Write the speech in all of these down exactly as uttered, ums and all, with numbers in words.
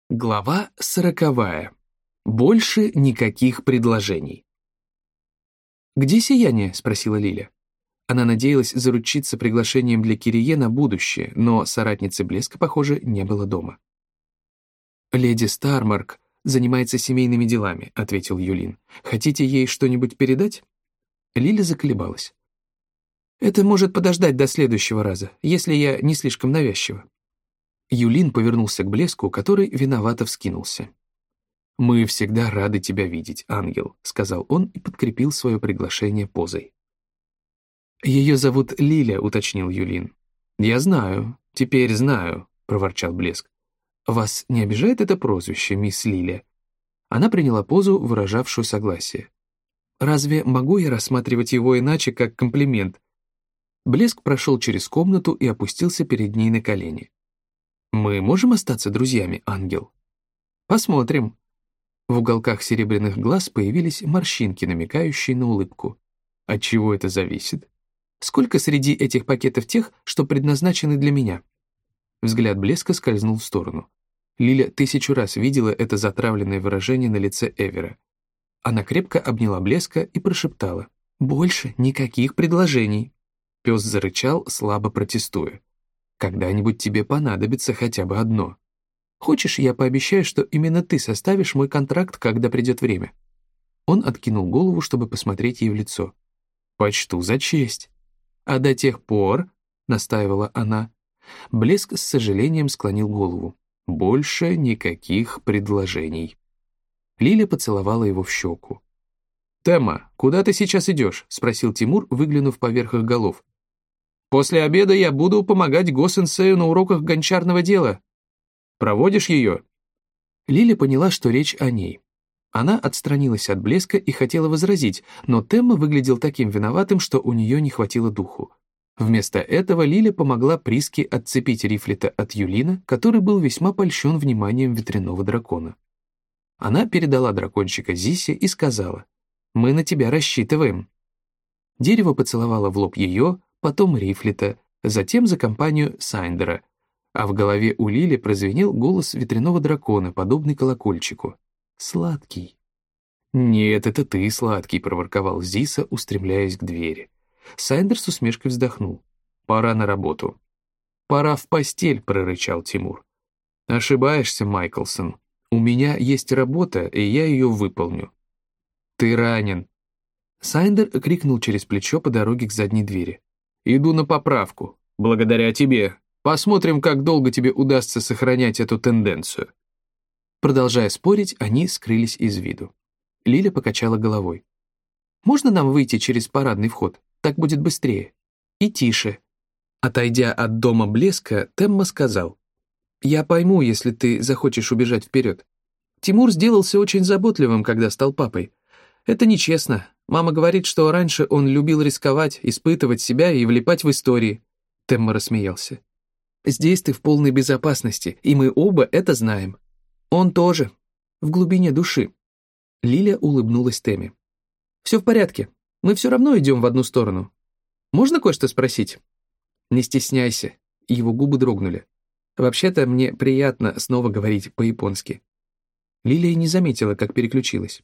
Глава сороковая. Больше никаких предложений. «Где сияние?» — спросила Лиля. Она надеялась заручиться приглашением для Кирие на будущее, но соратницы Блеска, похоже, не было дома. «Леди Стармарк занимается семейными делами», — ответил Юлин. «Хотите ей что-нибудь передать?» Лиля заколебалась. «Это может подождать до следующего раза, если я не слишком навязчива». Юлин повернулся к Блеску, который виновато вскинулся. «Мы всегда рады тебя видеть, ангел», — сказал он и подкрепил свое приглашение позой. «Ее зовут Лиля», — уточнил Юлин. «Я знаю, теперь знаю», — проворчал Блеск. «Вас не обижает это прозвище, мисс Лиля?» Она приняла позу, выражавшую согласие. «Разве могу я рассматривать его иначе, как комплимент?» Блеск прошел через комнату и опустился перед ней на колени. «Мы можем остаться друзьями, ангел?» «Посмотрим». В уголках серебряных глаз появились морщинки, намекающие на улыбку. «От чего это зависит? Сколько среди этих пакетов тех, что предназначены для меня?» Взгляд Блеска скользнул в сторону. Лиля тысячу раз видела это затравленное выражение на лице Эвера. Она крепко обняла Блеска и прошептала: «Больше никаких предложений». Пес зарычал, слабо протестуя. «Когда-нибудь тебе понадобится хотя бы одно. Хочешь, я пообещаю, что именно ты составишь мой контракт, когда придет время?» Он откинул голову, чтобы посмотреть ей в лицо. «Почту за честь». «А до тех пор», — настаивала она, Блеск с сожалением склонил голову. «Больше никаких предложений». Лиля поцеловала его в щеку. «Темма, куда ты сейчас идешь?» — спросил Тимур, выглянув поверх их голов. «После обеда я буду помогать Го-сенсею на уроках гончарного дела. Проводишь ее?» Лиля поняла, что речь о ней. Она отстранилась от Блеска и хотела возразить, но Темма выглядел таким виноватым, что у нее не хватило духу. Вместо этого Лиля помогла Приске отцепить Рифлета от Юлина, который был весьма польщен вниманием ветряного дракона. Она передала дракончика Зисе и сказала: «Мы на тебя рассчитываем». Дерево поцеловало в лоб ее, потом Рифлета, затем за компанию Сайндера, а в голове у Лили прозвенел голос ветряного дракона, подобный колокольчику. «Сладкий». «Нет, это ты, сладкий», — проворковал Зиса, устремляясь к двери. Сайндер с усмешкой вздохнул. «Пора на работу». «Пора в постель», — прорычал Тимур. «Ошибаешься, Майклсон. У меня есть работа, и я ее выполню». «Ты ранен». Сайндер крикнул через плечо по дороге к задней двери. «Иду на поправку. Благодаря тебе. Посмотрим, как долго тебе удастся сохранять эту тенденцию». Продолжая спорить, они скрылись из виду. Лиля покачала головой. «Можно нам выйти через парадный вход? Так будет быстрее. И тише». Отойдя от дома Блеска, Темма сказал: «Я пойму, если ты захочешь убежать вперед. Тимур сделался очень заботливым, когда стал папой. Это нечестно. Мама говорит, что раньше он любил рисковать, испытывать себя и влипать в истории». Темма рассмеялся. «Здесь ты в полной безопасности, и мы оба это знаем. Он тоже. В глубине души». Лиля улыбнулась Темме. «Все в порядке. Мы все равно идем в одну сторону. Можно кое-что спросить?» «Не стесняйся». Его губы дрогнули. «Вообще-то мне приятно снова говорить по-японски». Лилия не заметила, как переключилась.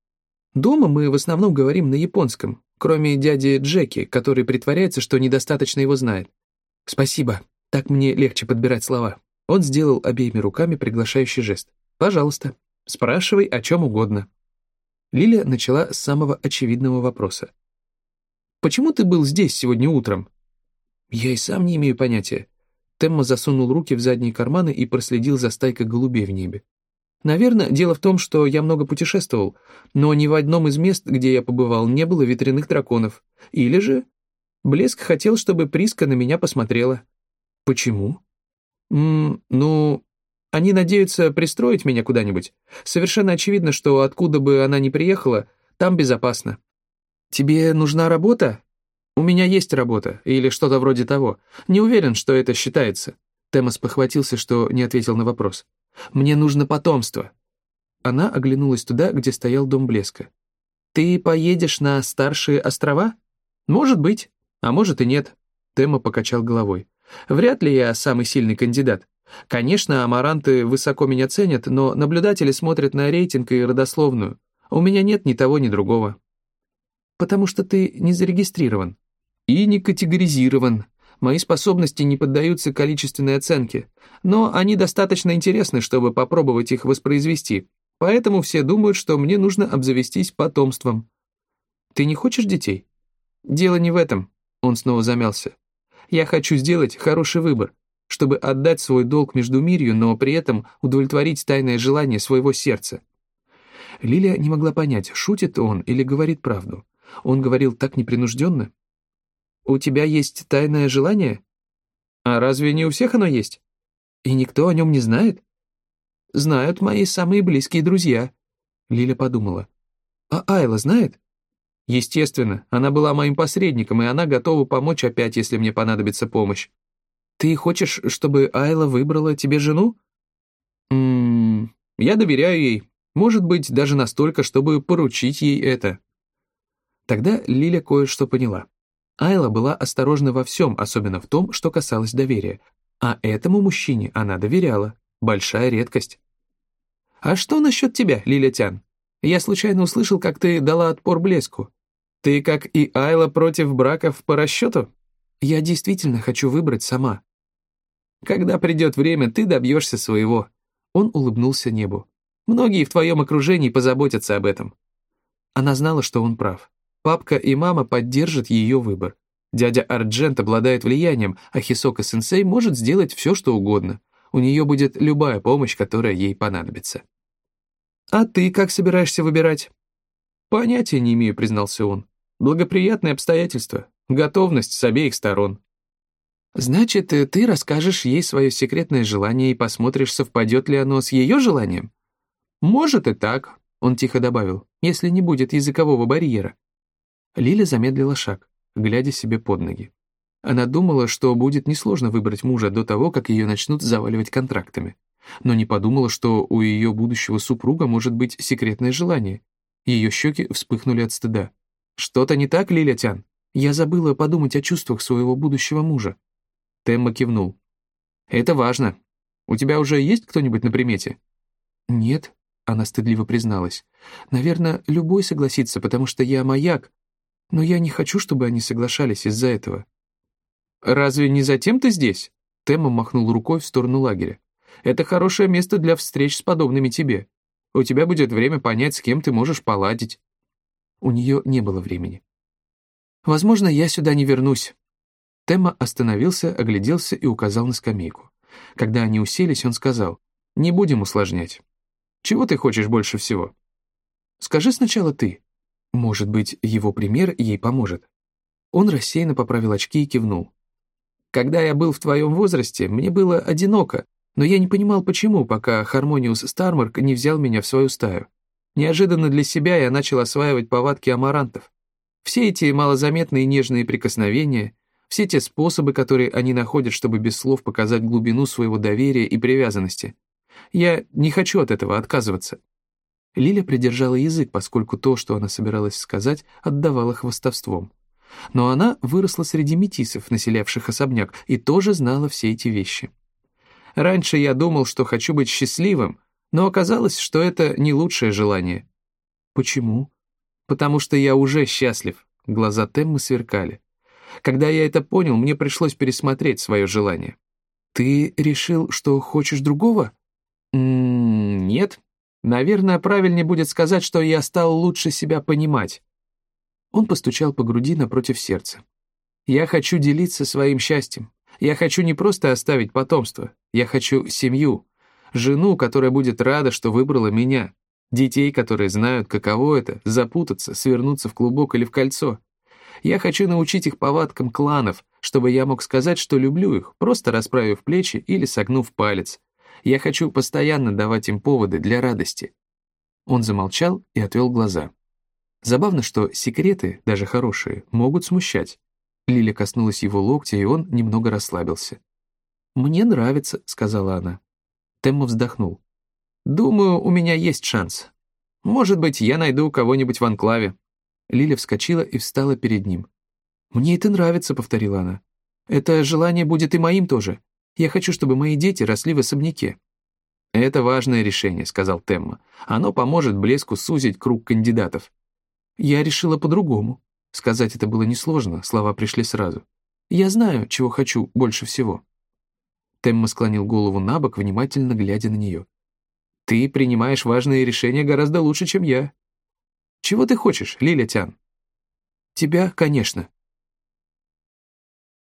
«Дома мы в основном говорим на японском, кроме дяди Джеки, который притворяется, что недостаточно его знает. Спасибо, так мне легче подбирать слова». Он сделал обеими руками приглашающий жест. «Пожалуйста, спрашивай о чем угодно». Лиля начала с самого очевидного вопроса. «Почему ты был здесь сегодня утром?» «Я и сам не имею понятия». Темма засунул руки в задние карманы и проследил за стайкой голубей в небе. «Наверное, дело в том, что я много путешествовал, но ни в одном из мест, где я побывал, не было ветряных драконов. Или же Блеск хотел, чтобы Приска на меня посмотрела». «Почему?» «М, ну, они надеются пристроить меня куда-нибудь. Совершенно очевидно, что откуда бы она ни приехала, там безопасно». «Тебе нужна работа?» «У меня есть работа, или что-то вроде того. Не уверен, что это считается». Темос похватился, что не ответил на вопрос. «Мне нужно потомство». Она оглянулась туда, где стоял дом Блеска. «Ты поедешь на Старшие острова?» «Может быть, а может и нет». Тема покачал головой. «Вряд ли я самый сильный кандидат. Конечно, амаранты высоко меня ценят, но наблюдатели смотрят на рейтинг и родословную. У меня нет ни того, ни другого. Потому что ты не зарегистрирован. И не категоризирован. Мои способности не поддаются количественной оценке, но они достаточно интересны, чтобы попробовать их воспроизвести, поэтому все думают, что мне нужно обзавестись потомством. Ты не хочешь детей? Дело не в этом, он снова замялся. Я хочу сделать хороший выбор, чтобы отдать свой долг междумирью, но при этом удовлетворить тайное желание своего сердца. Лилия не могла понять, шутит он или говорит правду. Он говорил так непринужденно. «У тебя есть тайное желание? А разве не у всех оно есть? И никто о нем не знает?» «Знают мои самые близкие друзья», — Лиля подумала. «А Айла знает?» «Естественно, она была моим посредником, и она готова помочь опять, если мне понадобится помощь. Ты хочешь, чтобы Айла выбрала тебе жену?» «Ммм, я доверяю ей, может быть, даже настолько, чтобы поручить ей это». Тогда Лиля кое-что поняла. Айла была осторожна во всем, особенно в том, что касалось доверия. А этому мужчине она доверяла. Большая редкость. «А что насчет тебя, Лиля Тян? Я случайно услышал, как ты дала отпор блеску. Ты, как и Айла, против браков по расчету? Я действительно хочу выбрать сама. Когда придет время, ты добьешься своего». Он улыбнулся небу. «Многие в твоем окружении позаботятся об этом». Она знала, что он прав. Папка и мама поддержат ее выбор. Дядя Арджент обладает влиянием, а Хисока-сенсей может сделать все, что угодно. У нее будет любая помощь, которая ей понадобится. «А ты как собираешься выбирать?» «Понятия не имею», — признался он. «Благоприятные обстоятельства, готовность с обеих сторон». «Значит, ты расскажешь ей свое секретное желание и посмотришь, совпадет ли оно с ее желанием?» «Может и так», — он тихо добавил, «если не будет языкового барьера». Лиля замедлила шаг, глядя себе под ноги. Она думала, что будет несложно выбрать мужа до того, как ее начнут заваливать контрактами. Но не подумала, что у ее будущего супруга может быть секретное желание. Ее щеки вспыхнули от стыда. «Что-то не так, Лиля Тян? Я забыла подумать о чувствах своего будущего мужа». Темма кивнул. «Это важно. У тебя уже есть кто-нибудь на примете?» «Нет», — она стыдливо призналась. «Наверное, любой согласится, потому что я маяк. Но я не хочу, чтобы они соглашались из-за этого». «Разве не затем ты здесь?» Темма махнул рукой в сторону лагеря. «Это хорошее место для встреч с подобными тебе. У тебя будет время понять, с кем ты можешь поладить». У нее не было времени. «Возможно, я сюда не вернусь». Темма остановился, огляделся и указал на скамейку. Когда они уселись, он сказал, «Не будем усложнять. Чего ты хочешь больше всего?» «Скажи сначала ты». Может быть, его пример ей поможет. Он рассеянно поправил очки и кивнул. «Когда я был в твоем возрасте, мне было одиноко, но я не понимал, почему, пока Хармониус Стармарк не взял меня в свою стаю. Неожиданно для себя я начал осваивать повадки амарантов. Все эти малозаметные нежные прикосновения, все те способы, которые они находят, чтобы без слов показать глубину своего доверия и привязанности. Я не хочу от этого отказываться». Лиля придержала язык, поскольку то, что она собиралась сказать, отдавало хвастовством. Но она выросла среди метисов, населявших особняк, и тоже знала все эти вещи. «Раньше я думал, что хочу быть счастливым, но оказалось, что это не лучшее желание». «Почему?» «Потому что я уже счастлив», — глаза Теммы сверкали. «Когда я это понял, мне пришлось пересмотреть свое желание». «Ты решил, что хочешь другого?» «М-м, нет. Наверное, правильнее будет сказать, что я стал лучше себя понимать». Он постучал по груди напротив сердца. «Я хочу делиться своим счастьем. Я хочу не просто оставить потомство. Я хочу семью. Жену, которая будет рада, что выбрала меня. Детей, которые знают, каково это — запутаться, свернуться в клубок или в кольцо. Я хочу научить их повадкам кланов, чтобы я мог сказать, что люблю их, просто расправив плечи или согнув палец. Я хочу постоянно давать им поводы для радости». Он замолчал и отвел глаза. Забавно, что секреты, даже хорошие, могут смущать. Лиля коснулась его локтя, и он немного расслабился. «Мне нравится», — сказала она. Темма вздохнул. «Думаю, у меня есть шанс. Может быть, я найду кого-нибудь в анклаве». Лиля вскочила и встала перед ним. «Мне это нравится», — повторила она. «Это желание будет и моим тоже. Я хочу, чтобы мои дети росли в особняке». «Это важное решение», — сказал Темма. «Оно поможет Блеску сузить круг кандидатов». «Я решила по-другому». Сказать это было несложно, слова пришли сразу. «Я знаю, чего хочу больше всего». Темма склонил голову на бок, внимательно глядя на нее. «Ты принимаешь важные решения гораздо лучше, чем я». «Чего ты хочешь, Лиля Тян?» «Тебя, конечно».